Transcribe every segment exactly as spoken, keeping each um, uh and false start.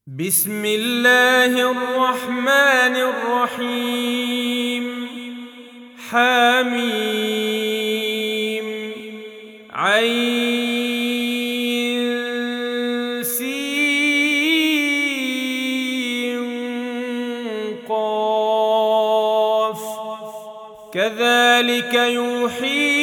بسم الله الرحمن الرحيم. حميم عين سين قاف كذلك يوحي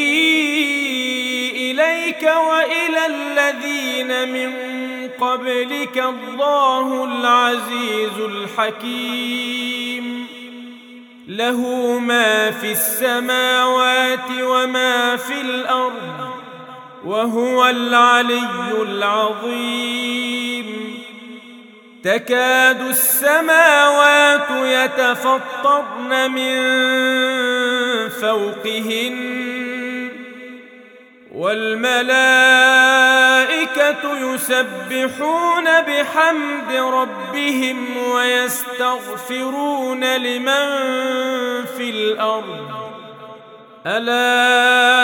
إليك وإلى الذين من قبلك الله العزيز الحكيم. له ما في السماوات وما في الأرض وهو العلي العظيم. تكاد السماوات يتفطرن من فوقهن والملائكة يسبحون بحمد ربهم ويستغفرون لمن في الأرض ألا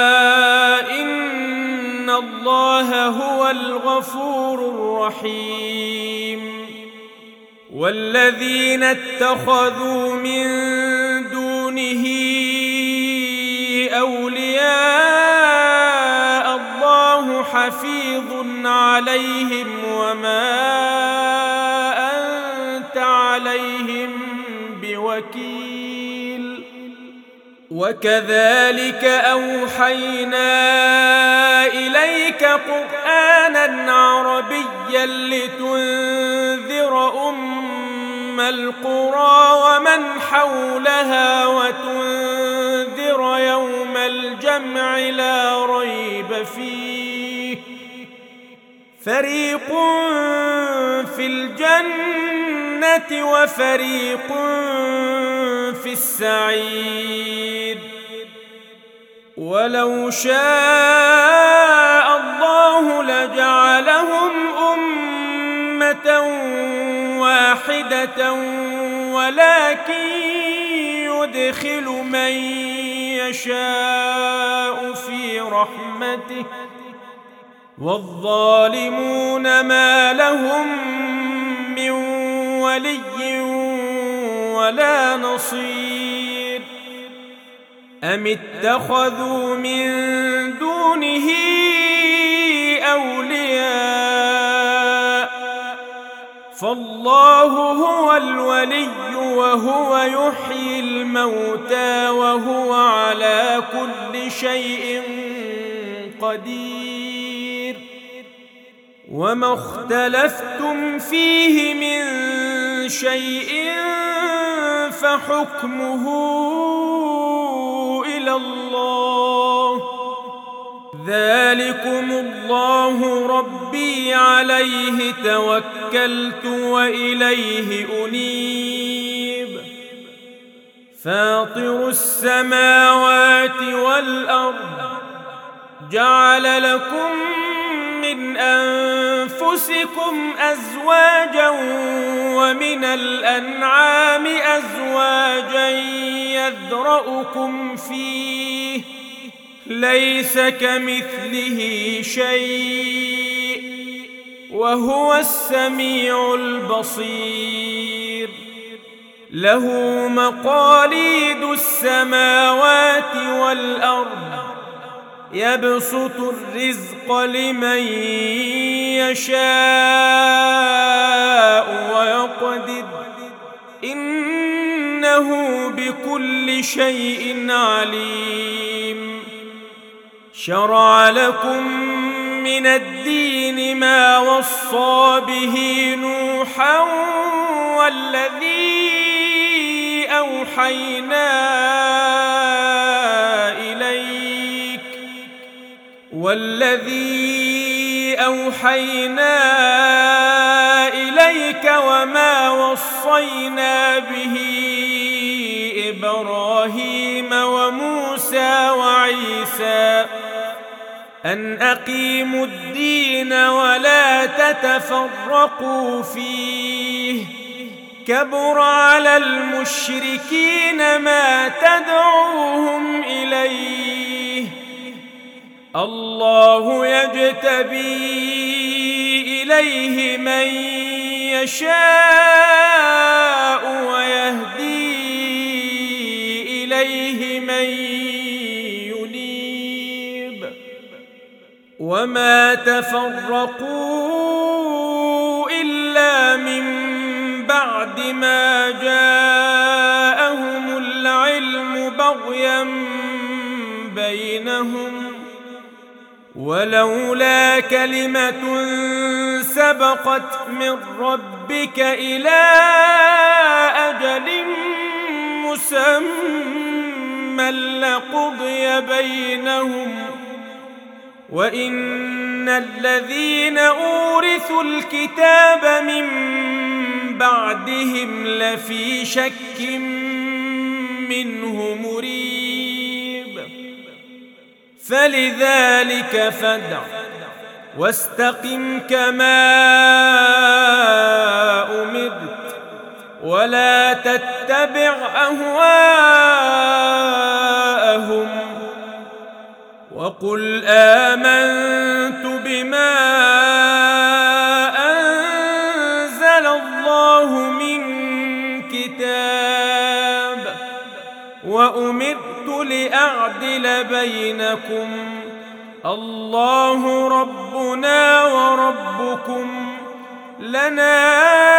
إن الله هو الغفور الرحيم. والذين اتخذوا من دونه أولياء الله حفيظ عليهم وما أنت عليهم بوكيل. وكذلك أوحينا إليك قرآنا عربيا لتنذر أم القرى ومن حولها وتنذر يوم الجمع لا ريب فيه فريق في الجنة وفريق في السعير. ولو شاء الله لجعلهم أمة واحدة ولكن يدخل من يشاء في رحمته والظالمون ما لهم من ولي ولا نصير. أم اتخذوا من دونه أولياء فالله هو الولي وهو يحيي الموتى وهو على كل شيء قدير. وما اختلفتم فيه من شيء فحكمه إلى الله. ذلكم الله ربي عليه توكلت وإليه أنيب. فاطر السماوات والأرض جعل لكم من أنفسكم أزواجا ومن الأنعام أزواجا يذرأكم فيه ليس كمثله شيء وهو السميع البصير. له مقاليد السماوات والأرض يبسط الرزق لمن يشاء ويقدر إنه بكل شيء عليم. شرع لكم من الدين ما وصى به نوحا والذي أوحينا إليك والذي أوحينا إليك وما وصينا به إبراهيم وموسى وعيسى أن أقيموا الدين ولا تتفرقوا فيه كبر على المشركين ما تدعوهم إليه. الله يجتبي إليه من يشاء ويهدي إليه من ينيب وما تفرقوا إلا من بعد ما جاءهم العلم بغيا بينهم ولولا كلمة سبقت من ربك إلى أجل مسمى لقضي بينهم وإن الذين أورثوا الكتاب من بعدهم لفي شك منه مريب فلذلك فادع واستقم كما أمرت ولا تتبع أهواءهم وقل آمنت بما أنزل الله من كتاب وأمرت لأعدل بينكم الله ربنا وربكم لنا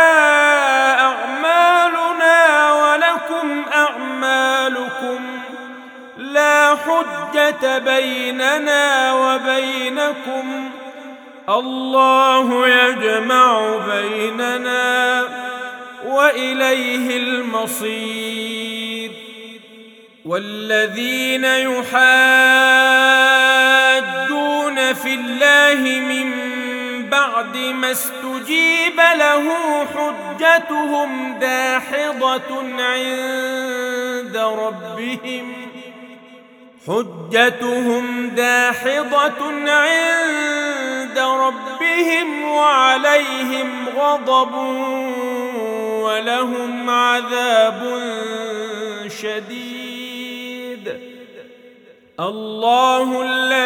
أعمالنا ولكم أعمالكم لا حجة بيننا وبينكم الله يجمع بيننا وإليه المصير والذين يحاجون في الله من بعد ما استجيب له حجتهم داحضة عند ربهم حجتهم داحضة عند ربهم وعليهم غضب ولهم عذاب شديد الله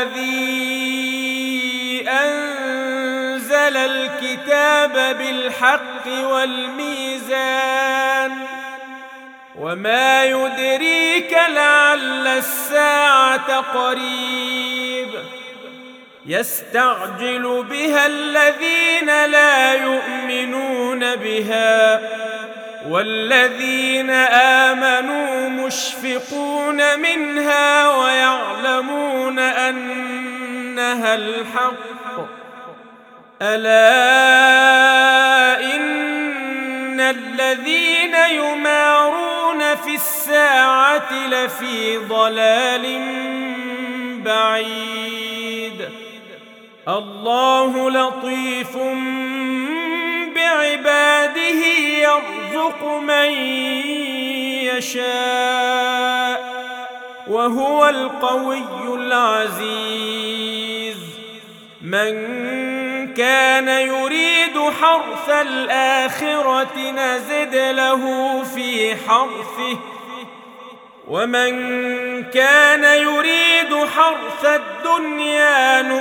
الذي أنزل الكتاب بالحق والميزان وما يدريك لعل الساعة قريب يستعجل بها الذين لا يؤمنون بها والذين آمنوا مشفقون منها ويعلمون أنها الحق ألا إن الذين يمارون في الساعة لفي ضلال بعيد الله لطيف بعباده يرزق من يشاء وهو القوي العزيز من كان يريد حرث الآخرة نزد له في حرثه ومن كان يريد حرث الدنيا